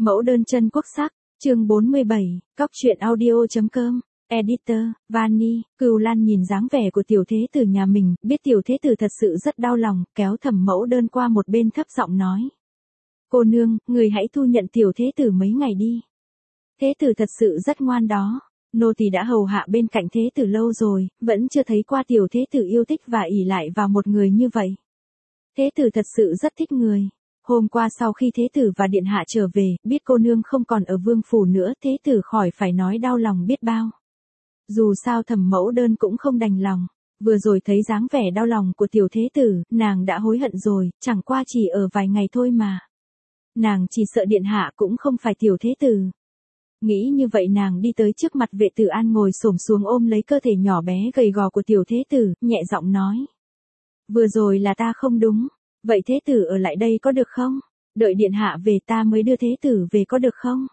Mẫu đơn chân quốc sắc, chương 47, Cóc truyện audio.com, Editor, Vani. Cửu Lan nhìn dáng vẻ của tiểu thế tử nhà mình, biết tiểu thế tử thật sự rất đau lòng, kéo Thẩm Mẫu Đơn qua một bên thấp giọng nói. Cô nương, người hãy thu nhận tiểu thế tử mấy ngày đi. Thế tử thật sự rất ngoan đó. Nô tỳ đã hầu hạ bên cạnh thế tử lâu rồi, vẫn chưa thấy qua tiểu thế tử yêu thích và ỷ lại vào một người như vậy. Thế tử thật sự rất thích người. Hôm qua sau khi thế tử và điện hạ trở về, biết cô nương không còn ở vương phủ nữa, thế tử khỏi phải nói đau lòng biết bao. Dù sao Thẩm Mẫu Đơn cũng không đành lòng. Vừa rồi thấy dáng vẻ đau lòng của tiểu thế tử, nàng đã hối hận rồi, chẳng qua chỉ ở vài ngày thôi mà. Nàng chỉ sợ điện hạ cũng không phải tiểu thế tử. Nghĩ như vậy nàng đi tới trước mặt Vệ Tử An ngồi xổm xuống ôm lấy cơ thể nhỏ bé gầy gò của tiểu thế tử, nhẹ giọng nói. Vừa rồi là ta không đúng, vậy thế tử ở lại đây có được không? Đợi điện hạ về ta mới đưa thế tử về có được không?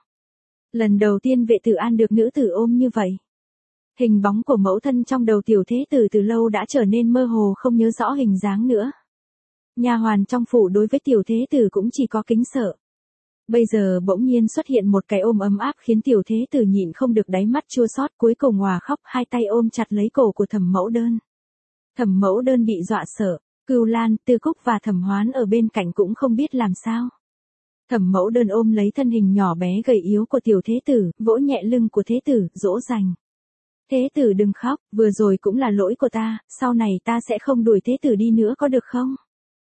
Lần đầu tiên Vệ Tử An được nữ tử ôm như vậy. Hình bóng của mẫu thân trong đầu tiểu thế tử từ lâu đã trở nên mơ hồ không nhớ rõ hình dáng nữa. Nha hoàn trong phủ đối với tiểu thế tử cũng chỉ có kính sợ. Bây giờ bỗng nhiên xuất hiện một cái ôm ấm áp khiến tiểu thế tử nhịn không được đáy mắt chua xót, cuối cùng òa khóc, hai tay ôm chặt lấy cổ của Thẩm Mẫu Đơn. Thẩm Mẫu Đơn bị dọa sợ, Cửu Lan, Tư Cúc và Thẩm Hoán ở bên cạnh cũng không biết làm sao. Thẩm Mẫu Đơn ôm lấy thân hình nhỏ bé gầy yếu của tiểu thế tử, vỗ nhẹ lưng của thế tử, dỗ dành. Thế tử đừng khóc, vừa rồi cũng là lỗi của ta, sau này ta sẽ không đuổi thế tử đi nữa có được không?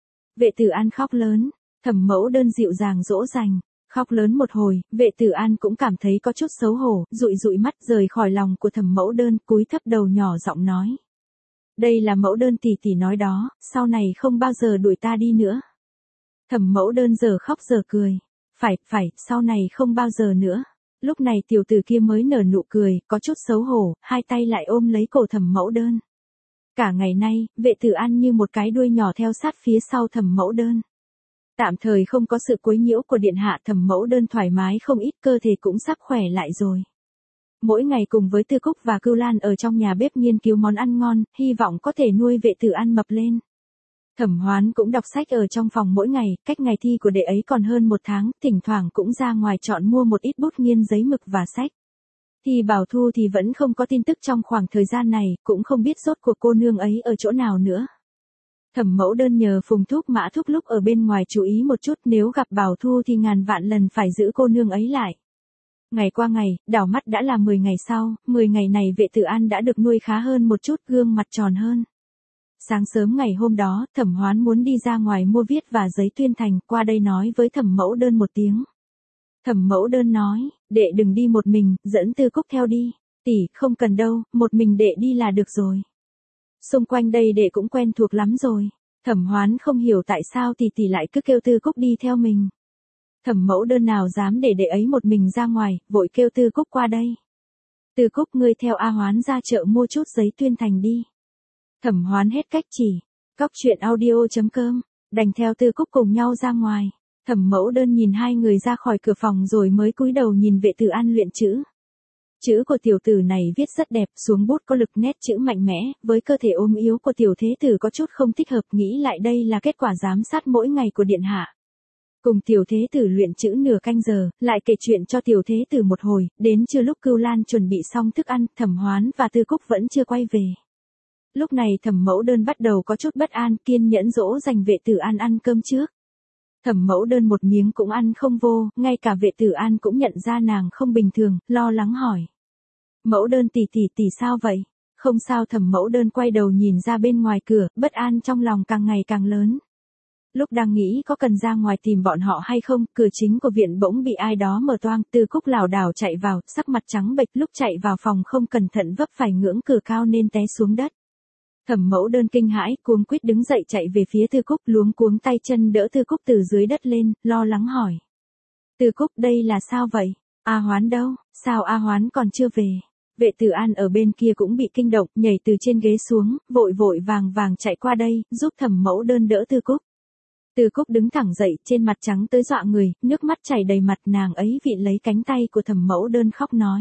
Vệ Tử An khóc lớn, Thẩm Mẫu Đơn dịu dàng dỗ dành. Khóc lớn một hồi, Vệ Tử An cũng cảm thấy có chút xấu hổ, dụi dụi mắt rời khỏi lòng của Thẩm Mẫu Đơn, cúi thấp đầu nhỏ giọng nói. Đây là Mẫu Đơn tỷ tỷ nói đó, sau này không bao giờ đuổi ta đi nữa. Thẩm Mẫu Đơn giờ khóc giờ cười. Phải, sau này không bao giờ nữa. Lúc này tiểu tử kia mới nở nụ cười, có chút xấu hổ, hai tay lại ôm lấy cổ Thẩm Mẫu Đơn. Cả ngày nay, Vệ Tử An như một cái đuôi nhỏ theo sát phía sau Thẩm Mẫu Đơn. Tạm thời không có sự quấy nhiễu của điện hạ, Thẩm Mẫu Đơn thoải mái không ít, cơ thể cũng sắp khỏe lại rồi. Mỗi ngày cùng với Tư Cúc và Cửu Lan ở trong nhà bếp nghiên cứu món ăn ngon, hy vọng có thể nuôi Vệ Tử An mập lên. Thẩm Hoán cũng đọc sách ở trong phòng mỗi ngày, cách ngày thi của đệ ấy còn hơn một tháng, thỉnh thoảng cũng ra ngoài chọn mua một ít bút nghiên giấy mực và sách. Thì Bảo Thu thì vẫn không có tin tức trong khoảng thời gian này, cũng không biết rốt cuộc cô nương ấy ở chỗ nào nữa. Thẩm Mẫu Đơn nhờ Phùng Thúc Mã Thúc lúc ở bên ngoài chú ý một chút, nếu gặp Bảo Thu thì ngàn vạn lần phải giữ cô nương ấy lại. Ngày qua ngày, đảo mắt đã là 10 ngày sau, 10 ngày này Vệ Tử An đã được nuôi khá hơn một chút, gương mặt tròn hơn. Sáng sớm ngày hôm đó, Thẩm Hoán muốn đi ra ngoài mua viết và giấy tuyên thành, qua đây nói với Thẩm Mẫu Đơn một tiếng. Thẩm Mẫu Đơn nói, đệ đừng đi một mình, dẫn Tư Cúc theo đi. Tỷ, không cần đâu, một mình đệ đi là được rồi. Xung quanh đây đệ cũng quen thuộc lắm rồi. Thẩm Hoán không hiểu tại sao tỷ lại cứ kêu Tư Cúc đi theo mình. Thẩm Mẫu Đơn nào dám để đệ ấy một mình ra ngoài, vội kêu Tư Cúc qua đây. Tư Cúc, ngươi theo A Hoán ra chợ mua chút giấy tuyên thành đi. Thẩm Hoán hết cách chỉ. Cóc truyện audio.com, đành theo Tư Cúc cùng nhau ra ngoài. Thẩm Mẫu Đơn nhìn hai người ra khỏi cửa phòng rồi mới cúi đầu nhìn Vệ Tử An luyện chữ. Chữ của tiểu tử này viết rất đẹp, xuống bút có lực, nét chữ mạnh mẽ, với cơ thể ốm yếu của tiểu thế tử có chút không thích hợp, nghĩ lại đây là kết quả giám sát mỗi ngày của điện hạ. Cùng tiểu thế tử luyện chữ nửa canh giờ, lại kể chuyện cho tiểu thế tử một hồi, đến trưa lúc Cửu Lan chuẩn bị xong thức ăn, Thẩm Hoán và Tư Cúc vẫn chưa quay về. Lúc này Thẩm Mẫu Đơn bắt đầu có chút bất an, kiên nhẫn dỗ dành Vệ Tử An ăn cơm trước. Thẩm Mẫu Đơn một miếng cũng ăn không vô, ngay cả Vệ Tử An cũng nhận ra nàng không bình thường, lo lắng hỏi. Mẫu Đơn tỷ sao vậy? Không sao. Thẩm Mẫu Đơn quay đầu nhìn ra bên ngoài cửa, bất an trong lòng càng ngày càng lớn. Lúc đang nghĩ có cần ra ngoài tìm bọn họ hay không, cửa chính của viện bỗng bị ai đó mở toang, Tư Cúc lảo đảo chạy vào, sắc mặt trắng bệch, lúc chạy vào phòng không cẩn thận vấp phải ngưỡng cửa cao nên té xuống đất. Thẩm Mẫu Đơn kinh hãi, cuống quýt đứng dậy chạy về phía Tư Cúc, luống cuống tay chân đỡ Tư Cúc từ dưới đất lên, lo lắng hỏi. Tư Cúc, đây là sao vậy? A Hoán đâu? Sao A Hoán còn chưa về? Vệ Tử An ở bên kia cũng bị kinh động, nhảy từ trên ghế xuống, vội vàng chạy qua đây, giúp Thẩm Mẫu Đơn đỡ Tư Cúc. Tư Cúc đứng thẳng dậy, trên mặt trắng tới dọa người, nước mắt chảy đầy mặt, nàng ấy vịn lấy cánh tay của Thẩm Mẫu Đơn khóc nói.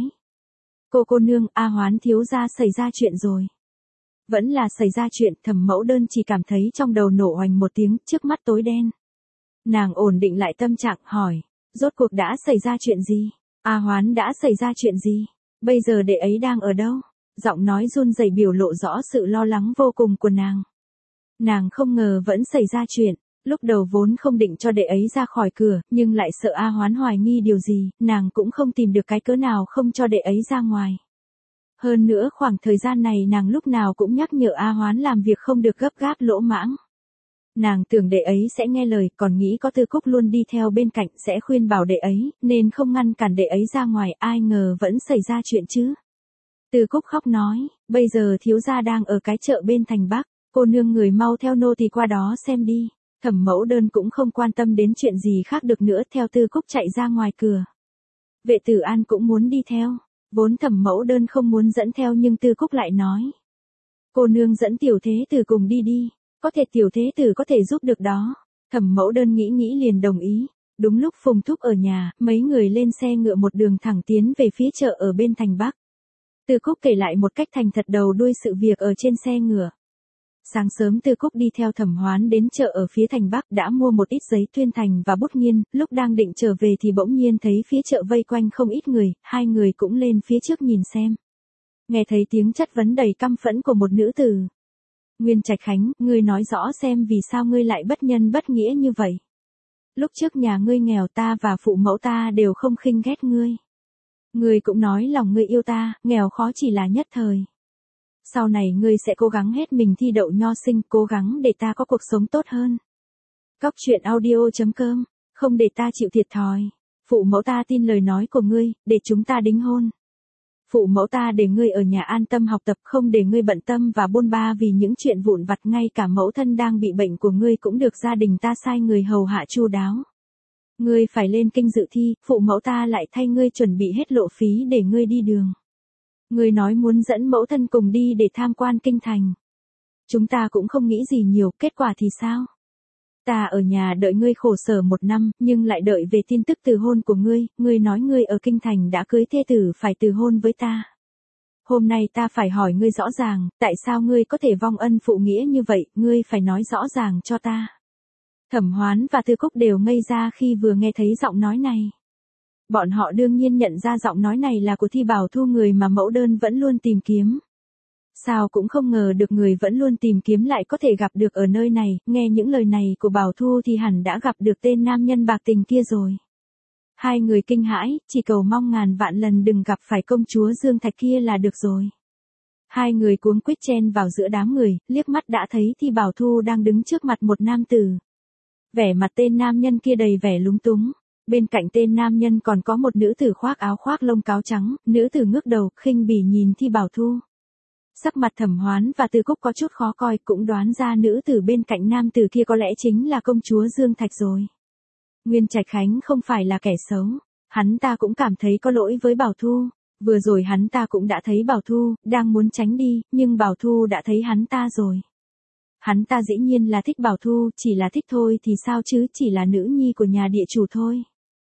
Cô nương, A Hoán thiếu gia xảy ra chuyện rồi. Vẫn là xảy ra chuyện, Thẩm Mẫu Đơn chỉ cảm thấy trong đầu nổ oành một tiếng, trước mắt tối đen. Nàng ổn định lại tâm trạng, hỏi. Rốt cuộc đã xảy ra chuyện gì? A Hoán đã xảy ra chuyện gì? Bây giờ đệ ấy đang ở đâu? Giọng nói run rẩy biểu lộ rõ sự lo lắng vô cùng của nàng. Nàng không ngờ vẫn xảy ra chuyện. Lúc đầu vốn không định cho đệ ấy ra khỏi cửa, nhưng lại sợ A Hoán hoài nghi điều gì, nàng cũng không tìm được cái cớ nào không cho đệ ấy ra ngoài. Hơn nữa khoảng thời gian này nàng lúc nào cũng nhắc nhở A Hoán làm việc không được gấp gáp lỗ mãng. Nàng tưởng đệ ấy sẽ nghe lời, còn nghĩ có Tư Cúc luôn đi theo bên cạnh sẽ khuyên bảo đệ ấy, nên không ngăn cản đệ ấy ra ngoài, ai ngờ vẫn xảy ra chuyện chứ. Tư Cúc khóc nói, bây giờ thiếu gia đang ở cái chợ bên thành Bắc, cô nương người mau theo nô tỳ qua đó xem đi. Thẩm Mẫu Đơn cũng không quan tâm đến chuyện gì khác được nữa, theo Tư Cúc chạy ra ngoài cửa. Vệ Tử An cũng muốn đi theo, vốn Thẩm Mẫu Đơn không muốn dẫn theo nhưng Tư Cúc lại nói. Cô nương dẫn tiểu thế tử cùng đi đi, có thể tiểu thế tử có thể giúp được đó. Thẩm Mẫu Đơn nghĩ nghĩ liền đồng ý. Đúng lúc Phùng Thúc ở nhà, mấy người lên xe ngựa một đường thẳng tiến về phía chợ ở bên thành Bắc. Tư Cúc kể lại một cách thành thật đầu đuôi sự việc ở trên xe ngựa. Sáng sớm Tư Cúc đi theo Thẩm Hoán đến chợ ở phía thành Bắc, đã mua một ít giấy tuyên thành và bút nghiên, lúc đang định trở về thì bỗng nhiên thấy phía chợ vây quanh không ít người, hai người cũng lên phía trước nhìn xem. Nghe thấy tiếng chất vấn đầy căm phẫn của một nữ tử. Nguyên Trạch Khánh, ngươi nói rõ xem vì sao ngươi lại bất nhân bất nghĩa như vậy. Lúc trước nhà ngươi nghèo, ta và phụ mẫu ta đều không khinh ghét ngươi. Ngươi cũng nói lòng ngươi yêu ta, nghèo khó chỉ là nhất thời. Sau này ngươi sẽ cố gắng hết mình thi đậu nho sinh, cố gắng để ta có cuộc sống tốt hơn. Cóc truyện audio.com, không để ta chịu thiệt thòi. Phụ mẫu ta tin lời nói của ngươi, để chúng ta đính hôn. Phụ mẫu ta để ngươi ở nhà an tâm học tập, không để ngươi bận tâm và bôn ba vì những chuyện vụn vặt, ngay cả mẫu thân đang bị bệnh của ngươi cũng được gia đình ta sai người hầu hạ chu đáo. Ngươi phải lên kinh dự thi, phụ mẫu ta lại thay ngươi chuẩn bị hết lộ phí để ngươi đi đường. Ngươi nói muốn dẫn mẫu thân cùng đi để tham quan kinh thành. Chúng ta cũng không nghĩ gì nhiều, kết quả thì sao? Ta ở nhà đợi ngươi khổ sở 1 năm, nhưng lại đợi về tin tức từ hôn của ngươi, ngươi nói ngươi ở kinh thành đã cưới thê tử phải từ hôn với ta. Hôm nay ta phải hỏi ngươi rõ ràng, tại sao ngươi có thể vong ân phụ nghĩa như vậy, ngươi phải nói rõ ràng cho ta. Thẩm Hoán và Tư Cúc đều ngây ra khi vừa nghe thấy giọng nói này. Bọn họ đương nhiên nhận ra giọng nói này là của Thi Bảo Thu, người mà Mẫu Đơn vẫn luôn tìm kiếm. Sao cũng không ngờ được người vẫn luôn tìm kiếm lại có thể gặp được ở nơi này, nghe những lời này của Bảo Thu thì hẳn đã gặp được tên nam nhân bạc tình kia rồi. Hai người kinh hãi, chỉ cầu mong ngàn vạn lần đừng gặp phải công chúa Dương Thạch kia là được rồi. Hai người cuống quýt chen vào giữa đám người, liếc mắt đã thấy Thi Bảo Thu đang đứng trước mặt một nam tử. Vẻ mặt tên nam nhân kia đầy vẻ lúng túng. Bên cạnh tên nam nhân còn có một nữ tử khoác áo khoác lông cáo trắng, nữ tử ngước đầu, khinh bỉ nhìn Thi Bảo Thu. Sắc mặt Thẩm Hoán và Tư Cúc có chút khó coi, cũng đoán ra nữ tử bên cạnh nam tử kia có lẽ chính là công chúa Dương Thạch rồi. Nguyên Trạch Khánh không phải là kẻ xấu, hắn ta cũng cảm thấy có lỗi với Bảo Thu. Vừa rồi hắn ta cũng đã thấy Bảo Thu, đang muốn tránh đi, nhưng Bảo Thu đã thấy hắn ta rồi. Hắn ta dĩ nhiên là thích Bảo Thu, chỉ là thích thôi thì sao chứ, chỉ là nữ nhi của nhà địa chủ thôi.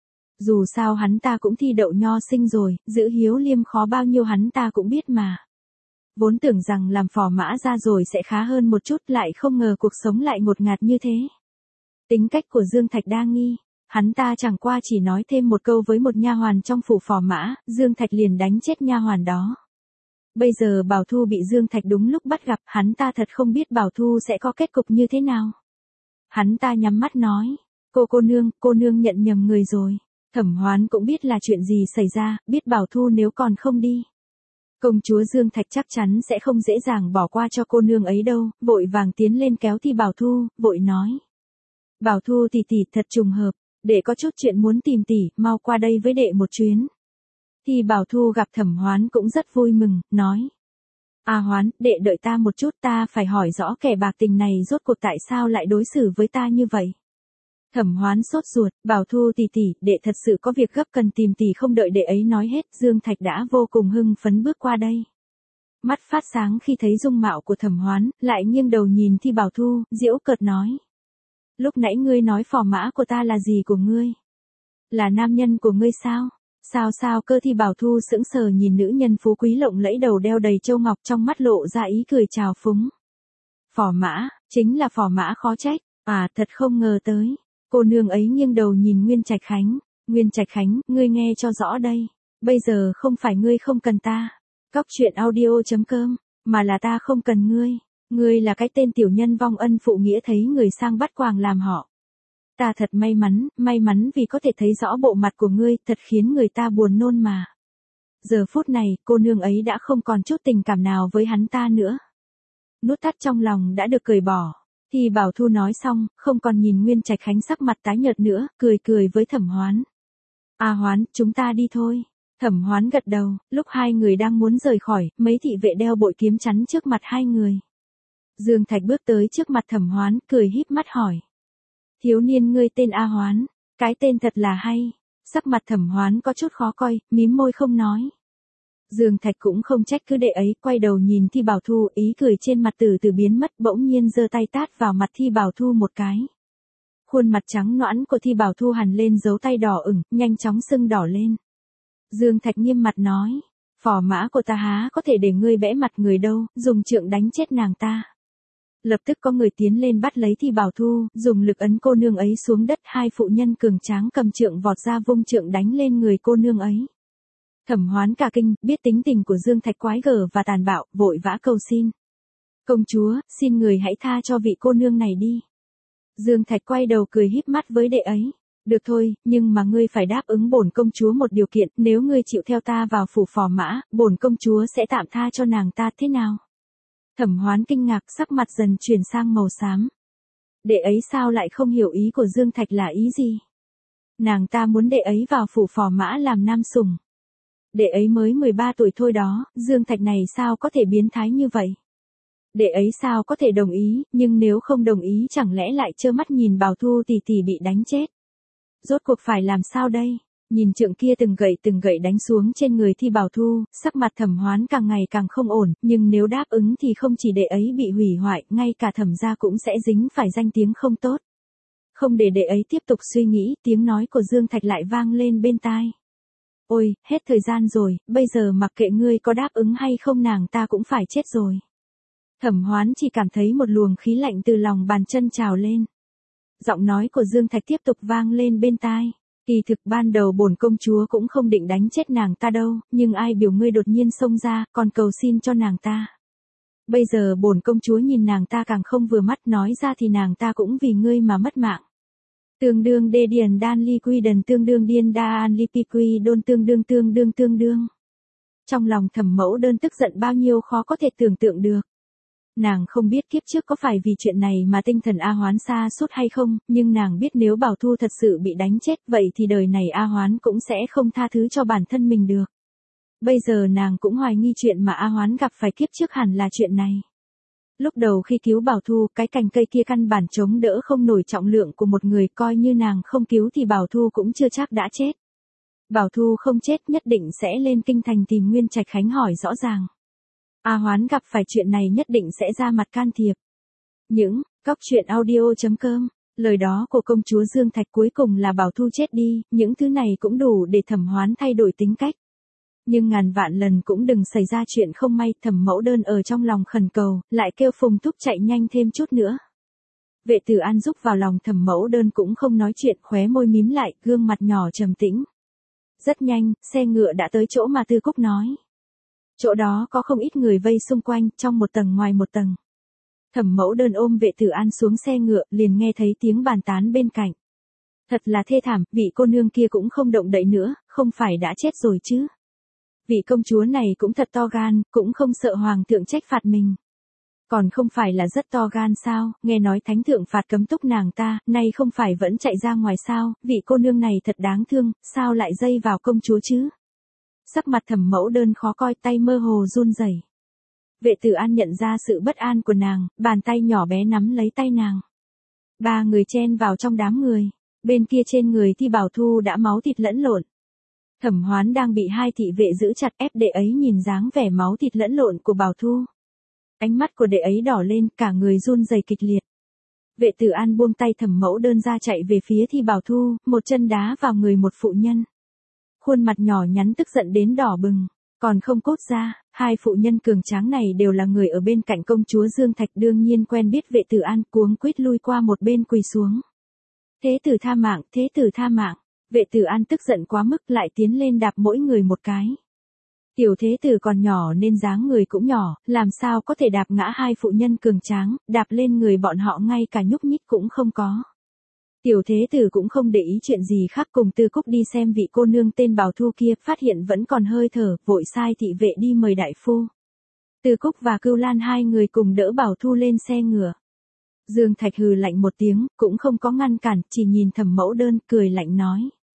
Dù sao hắn ta cũng thi đậu nho sinh rồi, giữ hiếu liêm khó bao nhiêu hắn ta cũng biết mà. Vốn tưởng rằng làm phò mã ra rồi sẽ khá hơn một chút, lại không ngờ cuộc sống lại ngột ngạt như thế. Tính cách của Dương Thạch đa nghi, hắn ta chẳng qua chỉ nói thêm một câu với một nha hoàn trong phủ phò mã, Dương Thạch liền đánh chết nha hoàn đó. Bây giờ Bảo Thu bị Dương Thạch đúng lúc bắt gặp, hắn ta thật không biết Bảo Thu sẽ có kết cục như thế nào. Hắn ta nhắm mắt nói, cô nương nhận nhầm người rồi. Thẩm Hoán cũng biết là chuyện gì xảy ra, biết Bảo Thu nếu còn không đi. Công chúa Dương Thạch chắc chắn sẽ không dễ dàng bỏ qua cho cô nương ấy đâu, vội vàng tiến lên kéo Thi Bảo Thu, vội nói. Bảo Thu tỷ thật trùng hợp, đệ có chút chuyện muốn tìm tỷ, mau qua đây với đệ một chuyến. Thi Bảo Thu gặp Thẩm Hoán cũng rất vui mừng, nói. À Hoán, đệ đợi ta một chút, ta phải hỏi rõ kẻ bạc tình này rốt cuộc tại sao lại đối xử với ta như vậy. Thẩm Hoán sốt ruột, Bảo Thu tỷ, đệ thật sự có việc gấp cần tìm tỷ. Không đợi đệ ấy nói hết, Dương Thạch đã vô cùng hưng phấn bước qua đây. Mắt phát sáng khi thấy dung mạo của Thẩm Hoán, lại nghiêng đầu nhìn Thi Bảo Thu, giễu cợt nói. Lúc nãy ngươi nói phò mã của ta là gì của ngươi? Là nam nhân của ngươi sao? Sao cơ? Thi Bảo Thu sững sờ nhìn nữ nhân phú quý lộng lẫy đầu đeo đầy châu ngọc, trong mắt lộ ra ý cười trào phúng. Phò mã, chính là phò mã khó trách, à thật không ngờ tới. Cô nương ấy nghiêng đầu nhìn Nguyên Trạch Khánh. Nguyên Trạch Khánh, ngươi nghe cho rõ đây. Bây giờ không phải ngươi không cần ta. Cóc truyện audio.com, mà là ta không cần ngươi. Ngươi là cái tên tiểu nhân vong ân phụ nghĩa thấy người sang bắt quàng làm họ. Ta thật may mắn vì có thể thấy rõ bộ mặt của ngươi, thật khiến người ta buồn nôn mà. Giờ phút này, cô nương ấy đã không còn chút tình cảm nào với hắn ta nữa. Nút thắt trong lòng đã được cởi bỏ. Thì Bảo Thu nói xong, không còn nhìn Nguyên Trạch Khánh sắc mặt tái nhợt nữa, cười với Thẩm Hoán. A Hoán, chúng ta đi thôi. Thẩm Hoán gật đầu, lúc hai người đang muốn rời khỏi, mấy thị vệ đeo bội kiếm chắn trước mặt hai người. Dương Thạch bước tới trước mặt Thẩm Hoán, cười híp mắt hỏi. Thiếu niên ngươi tên A Hoán, cái tên thật là hay. Sắc mặt Thẩm Hoán có chút khó coi, mím môi không nói. Dương Thạch cũng không trách cứ đệ ấy, quay đầu nhìn Thi Bảo Thu, ý cười trên mặt từ từ biến mất, bỗng nhiên giơ tay tát vào mặt Thi Bảo Thu một cái. Khuôn mặt trắng nõn của Thi Bảo Thu hằn lên dấu tay đỏ ửng, nhanh chóng sưng đỏ lên. Dương Thạch nghiêm mặt nói, phò mã của ta há có thể để ngươi bẽ mặt người đâu, dùng trượng đánh chết nàng ta. Lập tức có người tiến lên bắt lấy Thi Bảo Thu, dùng lực ấn cô nương ấy xuống đất, hai phụ nhân cường tráng cầm trượng vọt ra vung trượng đánh lên người cô nương ấy. Thẩm Hoán cả kinh, biết tính tình của Dương Thạch quái gở và tàn bạo, vội vã cầu xin. Công chúa, xin người hãy tha cho vị cô nương này đi. Dương Thạch quay đầu cười híp mắt với đệ ấy. Được thôi, nhưng mà ngươi phải đáp ứng bổn công chúa một điều kiện, nếu ngươi chịu theo ta vào phủ phò mã, bổn công chúa sẽ tạm tha cho nàng ta, thế nào? Thẩm Hoán kinh ngạc, sắc mặt dần chuyển sang màu xám. Đệ ấy sao lại không hiểu ý của Dương Thạch là ý gì? Nàng ta muốn đệ ấy vào phủ phò mã làm nam sủng. Đệ ấy mới 13 tuổi thôi đó, Dương Thạch này sao có thể biến thái như vậy? Đệ ấy sao có thể đồng ý, nhưng nếu không đồng ý chẳng lẽ lại trơ mắt nhìn Bảo Thu tỷ tỷ bị đánh chết? Rốt cuộc phải làm sao đây? Nhìn trượng kia từng gậy đánh xuống trên người Thi Bảo Thu, sắc mặt Thẩm Hoán càng ngày càng không ổn, nhưng nếu đáp ứng thì không chỉ đệ ấy bị hủy hoại, ngay cả Thẩm gia cũng sẽ dính phải danh tiếng không tốt. Không để đệ ấy tiếp tục suy nghĩ, tiếng nói của Dương Thạch lại vang lên bên tai. Ôi, hết thời gian rồi, bây giờ mặc kệ ngươi có đáp ứng hay không nàng ta cũng phải chết rồi. Thẩm Hoán chỉ cảm thấy một luồng khí lạnh từ lòng bàn chân trào lên. Giọng nói của Dương Thạch tiếp tục vang lên bên tai. Kỳ thực ban đầu bổn công chúa cũng không định đánh chết nàng ta đâu, nhưng ai biểu ngươi đột nhiên xông ra, còn cầu xin cho nàng ta. Bây giờ bổn công chúa nhìn nàng ta càng không vừa mắt, nói ra thì nàng ta cũng vì ngươi mà mất mạng. Tương đương đê điền đan ly quy đần tương đương điên đa an ly pi quy đôn tương đương. Trong lòng Thẩm Mẫu Đơn tức giận bao nhiêu khó có thể tưởng tượng được. Nàng không biết kiếp trước có phải vì chuyện này mà tinh thần A Hoán sa sút hay không, nhưng nàng biết nếu Bảo Thu thật sự bị đánh chết vậy thì đời này A Hoán cũng sẽ không tha thứ cho bản thân mình được. Bây giờ nàng cũng hoài nghi chuyện mà A Hoán gặp phải kiếp trước hẳn là chuyện này. Lúc đầu khi cứu Bảo Thu, cái cành cây kia căn bản chống đỡ không nổi trọng lượng của một người, coi như nàng không cứu thì Bảo Thu cũng chưa chắc đã chết. Bảo Thu không chết nhất định sẽ lên kinh thành tìm Nguyên Trạch Khánh hỏi rõ ràng. A Hoán gặp phải chuyện này nhất định sẽ ra mặt can thiệp. Cóc truyện audio.com, lời đó của công chúa Dương Thạch cuối cùng là Bảo Thu chết đi, những thứ này cũng đủ để Thẩm Hoán thay đổi tính cách. Nhưng ngàn vạn lần cũng đừng xảy ra chuyện không may, Thẩm Mẫu Đơn ở trong lòng khẩn cầu, lại kêu Phùng Thúc chạy nhanh thêm chút nữa. Vệ Tử An giúp vào lòng Thẩm Mẫu Đơn cũng không nói chuyện, khóe môi mím lại, gương mặt nhỏ trầm tĩnh. Rất nhanh, xe ngựa đã tới chỗ mà Tư Cúc nói. Chỗ đó có không ít người vây xung quanh, trong một tầng ngoài một tầng. Thẩm Mẫu Đơn ôm Vệ Tử An xuống xe ngựa, liền nghe thấy tiếng bàn tán bên cạnh. Thật là thê thảm, vị cô nương kia cũng không động đậy nữa, không phải đã chết rồi chứ. Vị công chúa này cũng thật to gan, cũng không sợ hoàng thượng trách phạt mình. Còn không phải là rất to gan sao, nghe nói thánh thượng phạt cấm túc nàng ta, nay không phải vẫn chạy ra ngoài sao, vị cô nương này thật đáng thương, sao lại dây vào công chúa chứ. Sắc mặt Thẩm Mẫu Đơn khó coi, tay mơ hồ run rẩy. Vệ Tử An nhận ra sự bất an của nàng, bàn tay nhỏ bé nắm lấy tay nàng. Ba người chen vào trong đám người, bên kia trên người Thi Bảo Thu đã máu thịt lẫn lộn. Thẩm Hoán đang bị hai thị vệ giữ chặt, ép đệ ấy nhìn dáng vẻ máu thịt lẫn lộn của Bảo Thu. Ánh mắt của đệ ấy đỏ lên, cả người run rẩy kịch liệt. Vệ Tử An buông tay Thẩm Mẫu Đơn ra chạy về phía Thi Bảo Thu, một chân đá vào người một phụ nhân. Khuôn mặt nhỏ nhắn tức giận đến đỏ bừng, còn không cốt ra, hai phụ nhân cường tráng này đều là người ở bên cạnh công chúa Dương Thạch, đương nhiên quen biết Vệ Tử An, cuống quýt lui qua một bên quỳ xuống. Thế tử tha mạng, thế tử tha mạng. Vệ Tử An tức giận quá mức lại tiến lên đạp mỗi người một cái. Tiểu thế tử còn nhỏ nên dáng người cũng nhỏ, làm sao có thể đạp ngã hai phụ nhân cường tráng, đạp lên người bọn họ ngay cả nhúc nhích cũng không có. Tiểu thế tử cũng không để ý chuyện gì khác, cùng Tư Cúc đi xem vị cô nương tên Bảo Thu kia, phát hiện vẫn còn hơi thở, vội sai thị vệ đi mời đại phu. Tư Cúc và Cưu Lan hai người cùng đỡ Bảo Thu lên xe ngựa. Dương Thạch hừ lạnh một tiếng, cũng không có ngăn cản, chỉ nhìn Thẩm Mẫu Đơn, cười lạnh nói.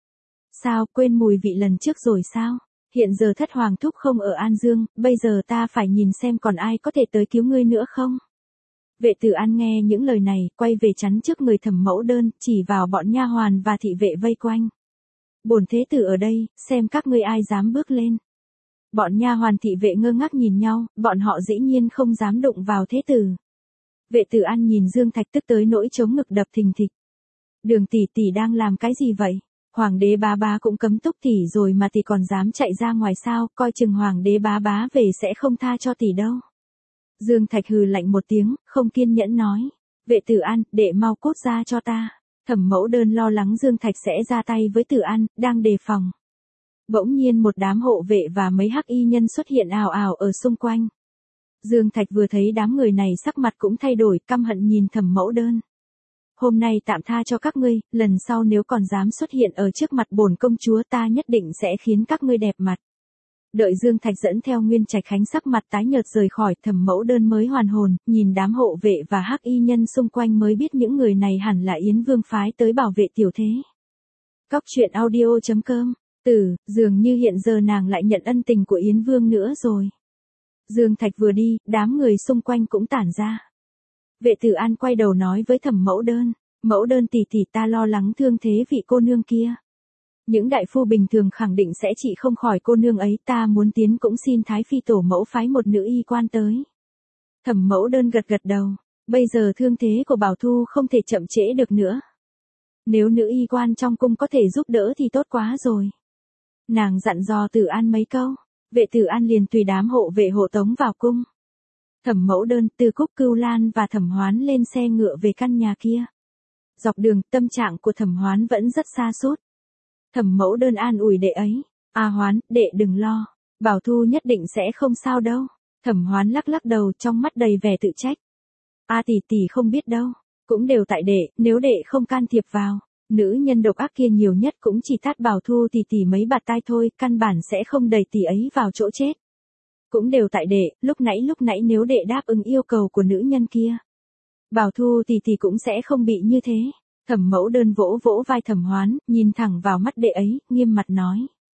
Sao, quên mùi vị lần trước rồi sao? Hiện giờ thất hoàng thúc không ở An Dương, bây giờ ta phải nhìn xem còn ai có thể tới cứu ngươi nữa không? Vệ Tử An nghe những lời này, quay về chắn trước người Thẩm Mẫu Đơn, chỉ vào bọn nha hoàn và thị vệ vây quanh. Bổn thế tử ở đây, xem các ngươi ai dám bước lên. Bọn nha hoàn thị vệ ngơ ngác nhìn nhau, bọn họ dĩ nhiên không dám đụng vào thế tử. Vệ Tử An nhìn Dương Thạch tức tới nỗi chống ngực đập thình thịch. Đường tỷ tỷ đang làm cái gì vậy? Hoàng đế bá bá cũng cấm túc tỷ rồi mà tỷ còn dám chạy ra ngoài sao, coi chừng hoàng đế bá bá về sẽ không tha cho tỷ đâu. Dương Thạch hừ lạnh một tiếng, không kiên nhẫn nói. Vệ Tử An, đệ mau cút ra cho ta. Thẩm Mẫu Đơn lo lắng Dương Thạch sẽ ra tay với Tử An, đang đề phòng. Bỗng nhiên một đám hộ vệ và mấy hắc y nhân xuất hiện ào ào ở xung quanh. Dương Thạch vừa thấy đám người này sắc mặt cũng thay đổi, căm hận nhìn Thẩm Mẫu Đơn. Hôm nay tạm tha cho các ngươi, lần sau nếu còn dám xuất hiện ở trước mặt bổn công chúa ta nhất định sẽ khiến các ngươi đẹp mặt. Đợi Dương Thạch dẫn theo Nguyên Trạch Khánh sắc mặt tái nhợt rời khỏi, Thẩm Mẫu Đơn mới hoàn hồn, nhìn đám hộ vệ và hắc y nhân xung quanh mới biết những người này hẳn là Yến Vương phái tới bảo vệ tiểu thế. Cóc truyện audio.com, dường như hiện giờ nàng lại nhận ân tình của Yến Vương nữa rồi. Dương Thạch vừa đi, đám người xung quanh cũng tản ra. Vệ Tử An quay đầu nói với Thẩm Mẫu Đơn, Mẫu Đơn tỷ tỷ, ta lo lắng thương thế vị cô nương kia. Những đại phu bình thường khẳng định sẽ trị không khỏi cô nương ấy, ta muốn tiến cũng xin Thái Phi tổ mẫu phái một nữ y quan tới. Thẩm Mẫu Đơn gật gật đầu, bây giờ thương thế của Bảo Thu không thể chậm trễ được nữa. Nếu nữ y quan trong cung có thể giúp đỡ thì tốt quá rồi. Nàng dặn dò Tử An mấy câu, Vệ Tử An liền tùy đám hộ vệ hộ tống vào cung. Thẩm Mẫu Đơn, Tư Cúc, Cưu Lan và Thẩm Hoán lên xe ngựa về căn nhà kia. Dọc đường, tâm trạng của Thẩm Hoán vẫn rất sa sút. Thẩm Mẫu Đơn an ủi đệ ấy, Hoán, đệ đừng lo, Bảo Thu nhất định sẽ không sao đâu. Thẩm Hoán lắc lắc đầu, trong mắt đầy vẻ tự trách. Tỷ tỷ không biết đâu, cũng đều tại đệ, nếu đệ không can thiệp vào, nữ nhân độc ác kia nhiều nhất cũng chỉ tát Bảo Thu tỷ tỷ mấy bạt tai thôi, căn bản sẽ không đẩy tỷ ấy vào chỗ chết. Cũng đều tại đệ, lúc nãy nếu đệ đáp ứng yêu cầu của nữ nhân kia, Bảo Thu tỷ tỷ cũng sẽ không bị như thế. Thẩm Mẫu Đơn vỗ vỗ vai Thẩm Hoán, nhìn thẳng vào mắt đệ ấy, nghiêm mặt nói.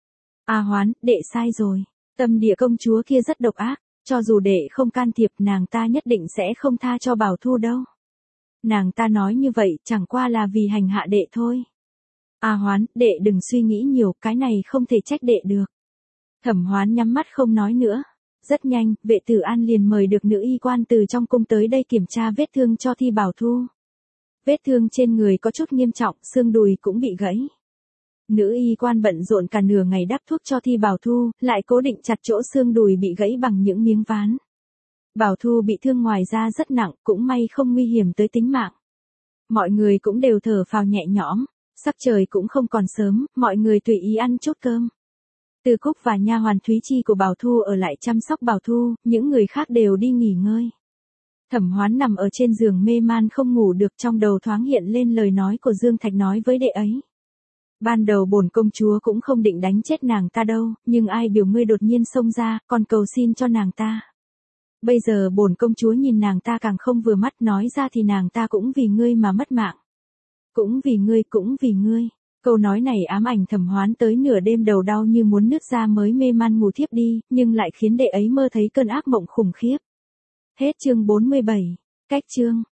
Hoán, đệ sai rồi, tâm địa công chúa kia rất độc ác, cho dù đệ không can thiệp nàng ta nhất định sẽ không tha cho Bảo Thu đâu. Nàng ta nói như vậy chẳng qua là vì hành hạ đệ thôi. Hoán, đệ đừng suy nghĩ nhiều, cái này không thể trách đệ được. Thẩm Hoán nhắm mắt không nói nữa. Rất nhanh, Vệ Tử An liền mời được nữ y quan từ trong cung tới đây kiểm tra vết thương cho Thi Bảo Thu. Vết thương trên người có chút nghiêm trọng, xương đùi cũng bị gãy. Nữ y quan bận rộn cả nửa ngày đắp thuốc cho Thi Bảo Thu, lại cố định chặt chỗ xương đùi bị gãy bằng những miếng ván. Bảo Thu bị thương ngoài da rất nặng, cũng may không nguy hiểm tới tính mạng. Mọi người cũng đều thở phào nhẹ nhõm, sắc trời cũng không còn sớm, mọi người tùy ý ăn chút cơm. Tư Cúc và nha hoàn Thúy Chi của Bảo Thu ở lại chăm sóc Bảo Thu, những người khác đều đi nghỉ ngơi. Thẩm Hoán nằm ở trên giường mê man không ngủ được, trong đầu thoáng hiện lên lời nói của Dương Thạch nói với đệ ấy. Ban đầu bổn công chúa cũng không định đánh chết nàng ta đâu, nhưng ai biểu ngươi đột nhiên xông ra, còn cầu xin cho nàng ta. Bây giờ bổn công chúa nhìn nàng ta càng không vừa mắt, nói ra thì nàng ta cũng vì ngươi mà mất mạng. Cũng vì ngươi. Câu nói này ám ảnh Thẩm Hoán tới nửa đêm, đầu đau như muốn nứt ra mới mê man ngủ thiếp đi, nhưng lại khiến đệ ấy mơ thấy cơn ác mộng khủng khiếp. Hết chương 47. Cách chương